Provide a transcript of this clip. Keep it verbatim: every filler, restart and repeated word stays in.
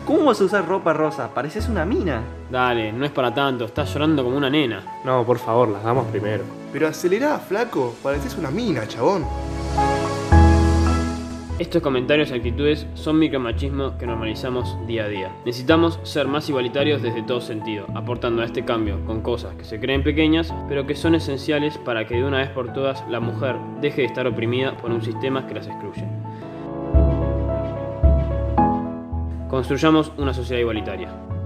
¿Cómo vas a usar ropa rosa? Pareces una mina. Dale, no es para tanto, estás llorando como una nena. No, por favor, las damas primero. Pero acelerá, flaco, pareces una mina, chabón. Estos comentarios y actitudes son micromachismos que normalizamos día a día. Necesitamos ser más igualitarios desde todo sentido, aportando a este cambio con cosas que se creen pequeñas, pero que son esenciales para que de una vez por todas la mujer deje de estar oprimida por un sistema que las excluye. Construyamos una sociedad igualitaria.